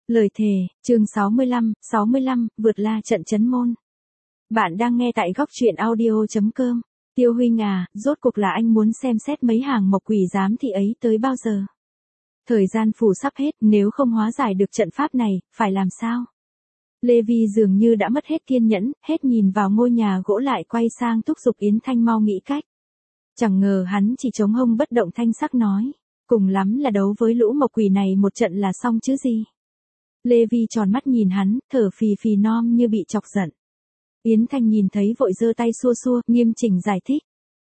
Lời thề, chương 65, vượt la trận chấn môn. Bạn đang nghe tại góc truyện audio.com. Tiêu Huynh à, rốt cuộc là anh muốn xem xét mấy hàng mộc quỷ giám thị ấy tới bao giờ? Thời gian phủ sắp hết, nếu không hóa giải được trận pháp này, phải làm sao? Lê Vi dường như đã mất hết kiên nhẫn, hết nhìn vào ngôi nhà gỗ lại quay sang thúc giục Yến Thanh mau nghĩ cách. Chẳng ngờ hắn chỉ chống hông bất động thanh sắc nói, cùng lắm là đấu với lũ mộc quỷ này một trận là xong chứ gì. Lê Vi tròn mắt nhìn hắn, thở phì phì nom như bị chọc giận. Yến Thanh nhìn thấy vội giơ tay xua xua, nghiêm chỉnh giải thích.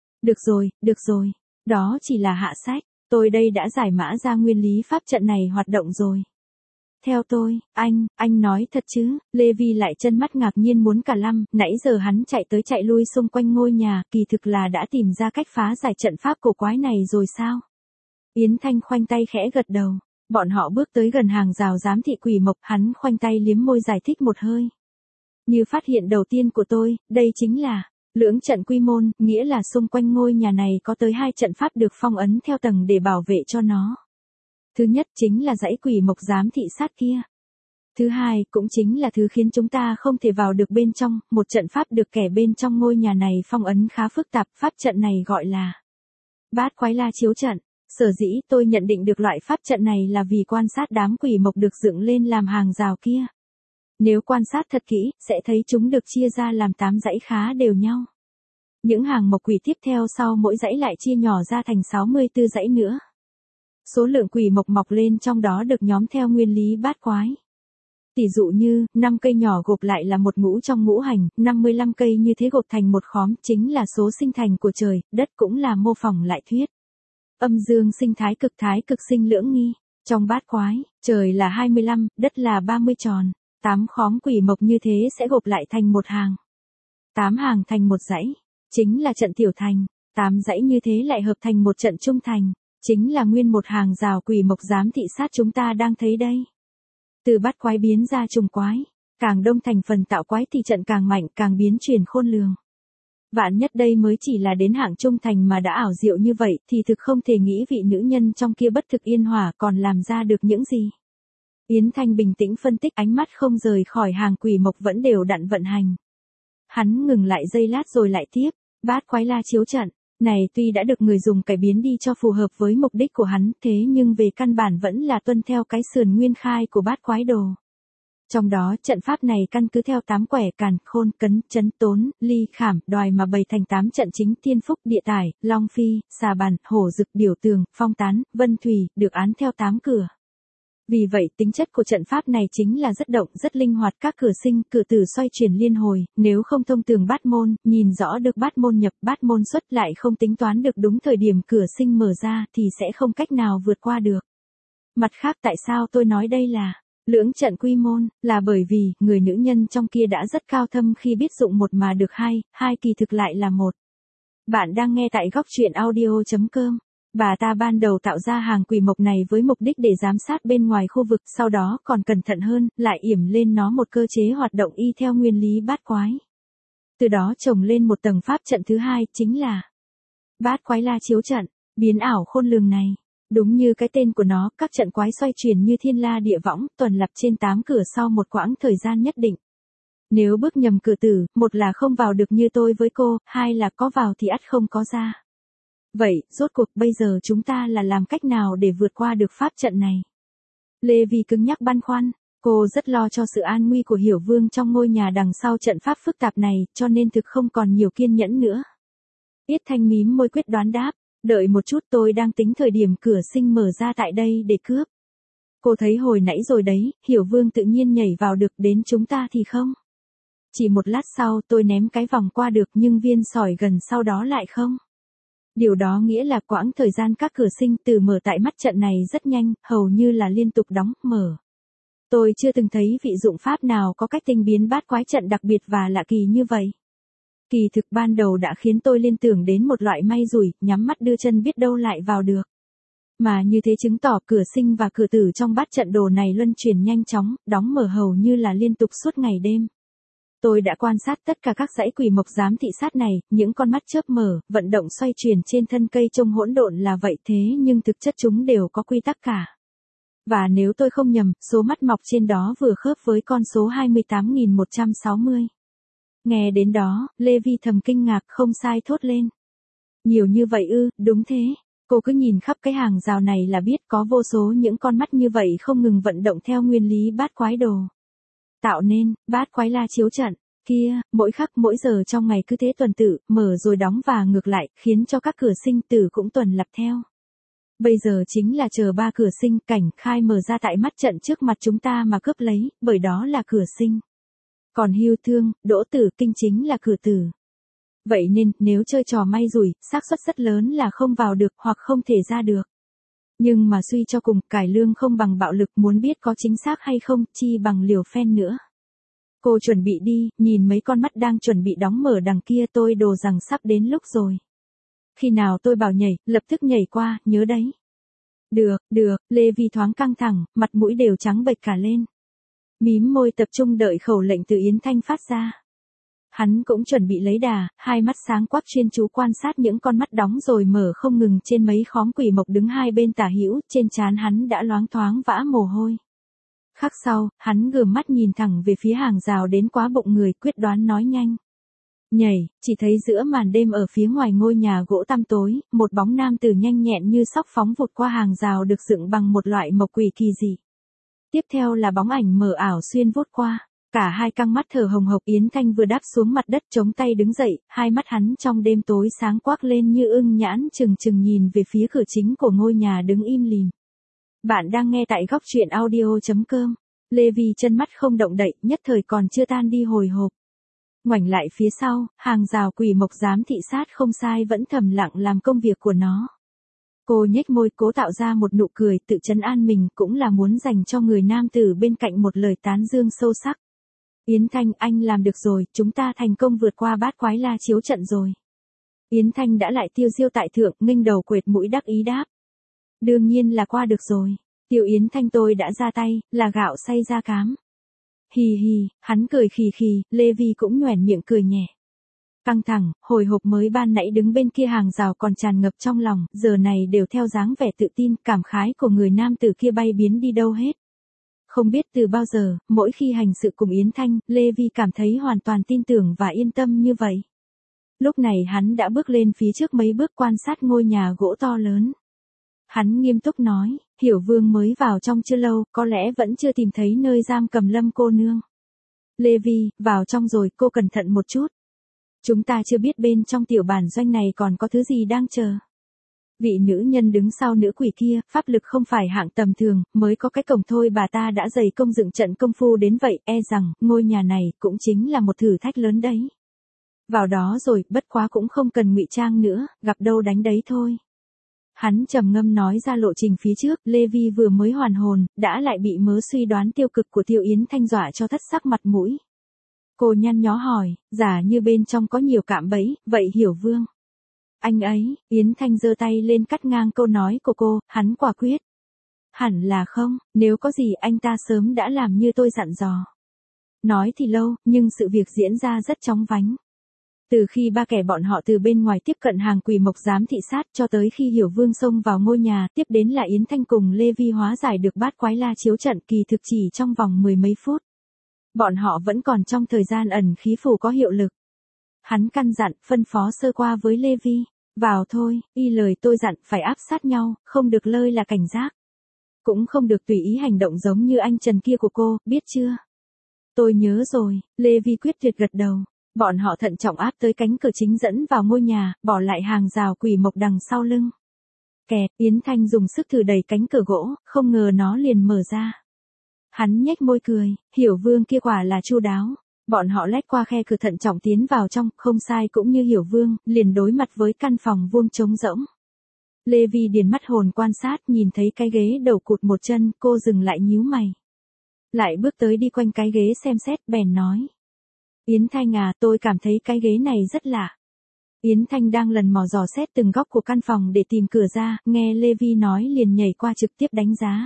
Được rồi, đó chỉ là hạ sách, tôi đây đã giải mã ra nguyên lý pháp trận này hoạt động rồi. Theo tôi, anh nói thật chứ? Lê Vi lại chân mắt ngạc nhiên muốn cả lăm, nãy giờ hắn chạy tới chạy lui xung quanh ngôi nhà, kỳ thực là đã tìm ra cách phá giải trận pháp cổ quái này rồi sao? Yến Thanh khoanh tay khẽ gật đầu. Bọn họ bước tới gần hàng rào giám thị quỷ mộc, hắn khoanh tay liếm môi giải thích một hơi. Như phát hiện đầu tiên của tôi, đây chính là lưỡng trận quy môn, nghĩa là xung quanh ngôi nhà này có tới 2 trận pháp được phong ấn theo tầng để bảo vệ cho nó. Thứ nhất chính là dãy quỷ mộc giám thị sát kia. Thứ hai cũng chính là thứ khiến chúng ta không thể vào được bên trong, một trận pháp được kẻ bên trong ngôi nhà này phong ấn khá phức tạp, pháp trận này gọi là Bát Quái La Chiếu Trận. Sở dĩ tôi nhận định được loại pháp trận này là vì quan sát đám quỷ mộc được dựng lên làm hàng rào kia. Nếu quan sát thật kỹ, sẽ thấy chúng được chia ra làm 8 dãy khá đều nhau. Những hàng mộc quỷ tiếp theo sau mỗi dãy lại chia nhỏ ra thành 64 dãy nữa. Số lượng quỷ mộc mọc lên trong đó được nhóm theo nguyên lý bát quái. Tỷ dụ như, 5 cây nhỏ gộp lại là một ngũ trong ngũ hành, 55 cây như thế gộp thành một khóm chính là số sinh thành của trời, đất cũng là mô phỏng lại thuyết. Âm dương sinh thái cực sinh lưỡng nghi. Trong bát quái, trời là 25, đất là 30 tròn. 8 khóm quỷ mộc như thế sẽ gộp lại thành một hàng. 8 hàng thành một dãy, chính là trận tiểu thành. 8 dãy như thế lại hợp thành một trận trung thành, chính là nguyên một hàng rào quỷ mộc giám thị sát chúng ta đang thấy đây. Từ bát quái biến ra trùng quái, càng đông thành phần tạo quái thì trận càng mạnh, càng biến chuyển khôn lường. Vạn nhất đây mới chỉ là đến hạng trung thành mà đã ảo diệu như vậy thì thực không thể nghĩ vị nữ nhân trong kia bất thực yên hỏa còn làm ra được những gì. Yến Thanh bình tĩnh phân tích, ánh mắt không rời khỏi hàng quỷ mộc vẫn đều đặn vận hành. Hắn ngừng lại giây lát rồi lại tiếp, Bát Quái La Chiếu Trận này tuy đã được người dùng cải biến đi cho phù hợp với mục đích của hắn, thế nhưng về căn bản vẫn là tuân theo cái sườn nguyên khai của bát quái đồ. Trong đó, trận pháp này căn cứ theo 8 quẻ càn, khôn, cấn, chấn, tốn, ly, khảm, đoài mà bày thành 8 trận chính thiên phúc, địa tải, long phi, xà bàn, hổ dực, điểu tường, phong tán, vân thủy, được án theo 8 cửa. Vì vậy, tính chất của trận pháp này chính là rất động, rất linh hoạt, các cửa sinh, cửa tử xoay chuyển liên hồi, nếu không thông tường bát môn, nhìn rõ được bát môn nhập, bát môn xuất lại không tính toán được đúng thời điểm cửa sinh mở ra thì sẽ không cách nào vượt qua được. Mặt khác tại sao tôi nói đây là lưỡng trận quy môn, là bởi vì người nữ nhân trong kia đã rất cao thâm khi biết dụng một mà được hai kỳ thực lại là một. Bạn đang nghe tại góc truyện audio.com. Bà ta ban đầu tạo ra hàng quỷ mộc này với mục đích để giám sát bên ngoài khu vực, sau đó còn cẩn thận hơn, lại yểm lên nó một cơ chế hoạt động y theo nguyên lý bát quái. Từ đó trồng lên một tầng pháp trận thứ hai, chính là Bát Quái La Chiếu Trận, biến ảo khôn lường này. Đúng như cái tên của nó, các trận quái xoay chuyển như thiên la địa võng, tuần lập trên 8 cửa sau một quãng thời gian nhất định. Nếu bước nhầm cửa tử, một là không vào được như tôi với cô, hai là có vào thì ắt không có ra. Vậy, rốt cuộc bây giờ chúng ta là làm cách nào để vượt qua được pháp trận này? Lê Vi cứng nhắc băn khoăn, cô rất lo cho sự an nguy của Hiểu Vương trong ngôi nhà đằng sau trận pháp phức tạp này, cho nên thực không còn nhiều kiên nhẫn nữa. Yết Thanh mím môi quyết đoán đáp, đợi một chút, tôi đang tính thời điểm cửa sinh mở ra tại đây để cướp. Cô thấy hồi nãy rồi đấy, Hiểu Vương tự nhiên nhảy vào được, đến chúng ta thì không. Chỉ một lát sau tôi ném cái vòng qua được nhưng viên sỏi gần sau đó lại không. Điều đó nghĩa là quãng thời gian các cửa sinh từ mở tại mắt trận này rất nhanh, hầu như là liên tục đóng, mở. Tôi chưa từng thấy vị dụng pháp nào có cách tinh biến bát quái trận đặc biệt và lạ kỳ như vậy. Kỳ thực ban đầu đã khiến tôi liên tưởng đến một loại may rủi, nhắm mắt đưa chân biết đâu lại vào được. Mà như thế chứng tỏ cửa sinh và cửa tử trong bát trận đồ này luân chuyển nhanh chóng, đóng mở hầu như là liên tục suốt ngày đêm. Tôi đã quan sát tất cả các dãy quỷ mộc giám thị sát này, những con mắt chớp mở, vận động xoay chuyển trên thân cây trông hỗn độn là vậy thế nhưng thực chất chúng đều có quy tắc cả. Và nếu tôi không nhầm, số mắt mọc trên đó vừa khớp với con số 28.160. Nghe đến đó, Lê Vi thầm kinh ngạc không sai thốt lên. Nhiều như vậy ư, đúng thế. Cô cứ nhìn khắp cái hàng rào này là biết có vô số những con mắt như vậy không ngừng vận động theo nguyên lý bát quái đồ. Tạo nên, bát quái la chiếu trận. Kia, mỗi khắc mỗi giờ trong ngày cứ thế tuần tự, mở rồi đóng và ngược lại, khiến cho các cửa sinh tử cũng tuần lặp theo. Bây giờ chính là chờ ba cửa sinh cảnh khai mở ra tại mắt trận trước mặt chúng ta mà cướp lấy, bởi đó là cửa sinh. Còn hưu thương, đỗ tử kinh chính là cửa tử. Vậy nên, nếu chơi trò may rủi, xác suất rất lớn là không vào được hoặc không thể ra được. Nhưng mà suy cho cùng, cải lương không bằng bạo lực, muốn biết có chính xác hay không, chi bằng liều phen nữa. Cô chuẩn bị đi, nhìn mấy con mắt đang chuẩn bị đóng mở đằng kia, tôi đồ rằng sắp đến lúc rồi. Khi nào tôi bảo nhảy, lập tức nhảy qua, nhớ đấy. Được, Lê Vi thoáng căng thẳng, mặt mũi đều trắng bệch cả lên. Mím môi tập trung đợi khẩu lệnh từ Yến Thanh phát ra. Hắn cũng chuẩn bị lấy đà, hai mắt sáng quắc chuyên chú quan sát những con mắt đóng rồi mở không ngừng trên mấy khóm quỷ mộc đứng hai bên tả hữu, trên trán hắn đã loáng thoáng vã mồ hôi. Khắc sau, hắn gườm mắt nhìn thẳng về phía hàng rào đến quá bụng người, quyết đoán nói nhanh. Nhảy, chỉ thấy giữa màn đêm ở phía ngoài ngôi nhà gỗ tăm tối, một bóng nam tử nhanh nhẹn như sóc phóng vụt qua hàng rào được dựng bằng một loại mộc quỷ kỳ dị. Tiếp theo là bóng ảnh mờ ảo xuyên vút qua. Cả hai căng mắt thở hồng hộc. Yến Thanh vừa đáp xuống mặt đất chống tay đứng dậy, hai mắt hắn trong đêm tối sáng quắc lên như ưng nhãn trừng trừng nhìn về phía cửa chính của ngôi nhà đứng im lìm. Bạn đang nghe tại góc truyện audio.com. Lê Vi chân mắt không động đậy, nhất thời còn chưa tan đi hồi hộp. Ngoảnh lại phía sau, hàng rào quỷ mộc giám thị sát không sai vẫn thầm lặng làm công việc của nó. Cô nhếch môi cố tạo ra một nụ cười tự trấn an mình, cũng là muốn dành cho người nam tử bên cạnh một lời tán dương sâu sắc. Yến Thanh, anh làm được rồi, chúng ta thành công vượt qua bát quái la chiếu trận rồi. Yến Thanh đã lại tiêu diêu tại thượng, nghênh đầu quệt mũi đắc ý đáp. Đương nhiên là qua được rồi. Tiêu Yến Thanh tôi đã ra tay, là gạo xay ra cám. Hì hì, hắn cười khì khì, Lê Vi cũng nhoẻn miệng cười nhẹ. Căng thẳng, hồi hộp mới ban nãy đứng bên kia hàng rào còn tràn ngập trong lòng, giờ này đều theo dáng vẻ tự tin, cảm khái của người nam tử kia bay biến đi đâu hết. Không biết từ bao giờ, mỗi khi hành sự cùng Yến Thanh, Lê Vi cảm thấy hoàn toàn tin tưởng và yên tâm như vậy. Lúc này hắn đã bước lên phía trước mấy bước quan sát ngôi nhà gỗ to lớn. Hắn nghiêm túc nói, Hiểu Vương mới vào trong chưa lâu, có lẽ vẫn chưa tìm thấy nơi giam cầm Lâm cô nương. Lê Vi, vào trong rồi, cô cẩn thận một chút. Chúng ta chưa biết bên trong tiểu bản doanh này còn có thứ gì đang chờ. Vị nữ nhân đứng sau nữ quỷ kia, pháp lực không phải hạng tầm thường, mới có cái cổng thôi bà ta đã dày công dựng trận công phu đến vậy, e rằng, ngôi nhà này cũng chính là một thử thách lớn đấy. Vào đó rồi, bất quá cũng không cần ngụy trang nữa, gặp đâu đánh đấy thôi. Hắn trầm ngâm nói ra lộ trình phía trước, Lê Vi vừa mới hoàn hồn, đã lại bị mớ suy đoán tiêu cực của Tiêu Yến Thanh dọa cho thất sắc mặt mũi. Cô nhăn nhó hỏi, giả như bên trong có nhiều cạm bẫy, vậy Hiểu Vương. Anh ấy, Yến Thanh giơ tay lên cắt ngang câu nói của cô, hắn quả quyết. Hẳn là không, nếu có gì anh ta sớm đã làm như tôi dặn dò. Nói thì lâu, nhưng sự việc diễn ra rất chóng vánh. Từ khi ba kẻ bọn họ từ bên ngoài tiếp cận hàng quỷ mộc giám thị sát cho tới khi Hiểu Vương xông vào ngôi nhà, tiếp đến là Yến Thanh cùng Lê Vi hóa giải được bát quái la chiếu trận, kỳ thực chỉ trong vòng mười mấy phút. Bọn họ vẫn còn trong thời gian ẩn khí phù có hiệu lực. Hắn căn dặn, phân phó sơ qua với Lê Vi. Vào thôi, y lời tôi dặn, phải áp sát nhau, không được lơi là cảnh giác. Cũng không được tùy ý hành động giống như anh Trần kia của cô, biết chưa? Tôi nhớ rồi, Lê Vi quyết tuyệt gật đầu. Bọn họ thận trọng áp tới cánh cửa chính dẫn vào ngôi nhà, bỏ lại hàng rào quỷ mộc đằng sau lưng. Kẹt, Yến Thanh dùng sức thử đẩy cánh cửa gỗ, không ngờ nó liền mở ra. Hắn nhếch môi cười, Hiểu Vương kia quả là chu đáo. Bọn họ lách qua khe cửa thận trọng tiến vào trong, không sai cũng như Hiểu Vương, liền đối mặt với căn phòng vuông trống rỗng. Lê Vi điền mắt hồn quan sát, nhìn thấy cái ghế đầu cụt một chân, cô dừng lại nhíu mày. Lại bước tới đi quanh cái ghế xem xét, bèn nói. Yến Thanh à, tôi cảm thấy cái ghế này rất lạ. Yến Thanh đang lần mò dò xét từng góc của căn phòng để tìm cửa ra, nghe Lê Vi nói liền nhảy qua trực tiếp đánh giá.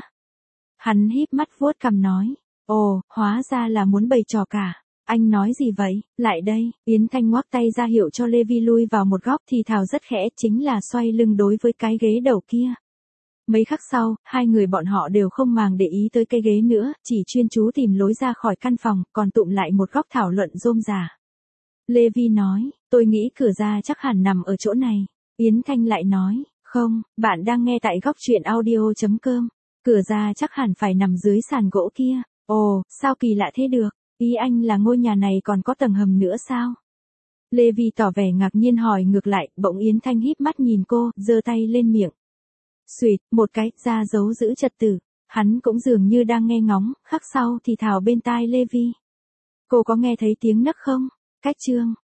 Hắn híp mắt vuốt cằm nói, ồ, hóa ra là muốn bày trò cả. Anh nói gì vậy, lại đây, Yến Thanh ngoắc tay ra hiệu cho Lê Vi lui vào một góc thì thào rất khẽ, chính là xoay lưng đối với cái ghế đầu kia. Mấy khắc sau, hai người bọn họ đều không màng để ý tới cái ghế nữa, chỉ chuyên chú tìm lối ra khỏi căn phòng, còn tụm lại một góc thảo luận rôm rả. Lê Vi nói, tôi nghĩ cửa ra chắc hẳn nằm ở chỗ này. Yến Thanh lại nói, không, bạn đang nghe tại góc truyện audio.com. Cửa ra chắc hẳn phải nằm dưới sàn gỗ kia. Ồ, sao kỳ lạ thế được? Ý anh là ngôi nhà này còn có tầng hầm nữa sao? Lê Vi tỏ vẻ ngạc nhiên hỏi ngược lại, bỗng Yến Thanh híp mắt nhìn cô, giơ tay lên miệng. Xuỵt, một cái, ra dấu giữ trật tự. Hắn cũng dường như đang nghe ngóng, khắc sau thì thào bên tai Lê Vi. Cô có nghe thấy tiếng nấc không? Cách chương.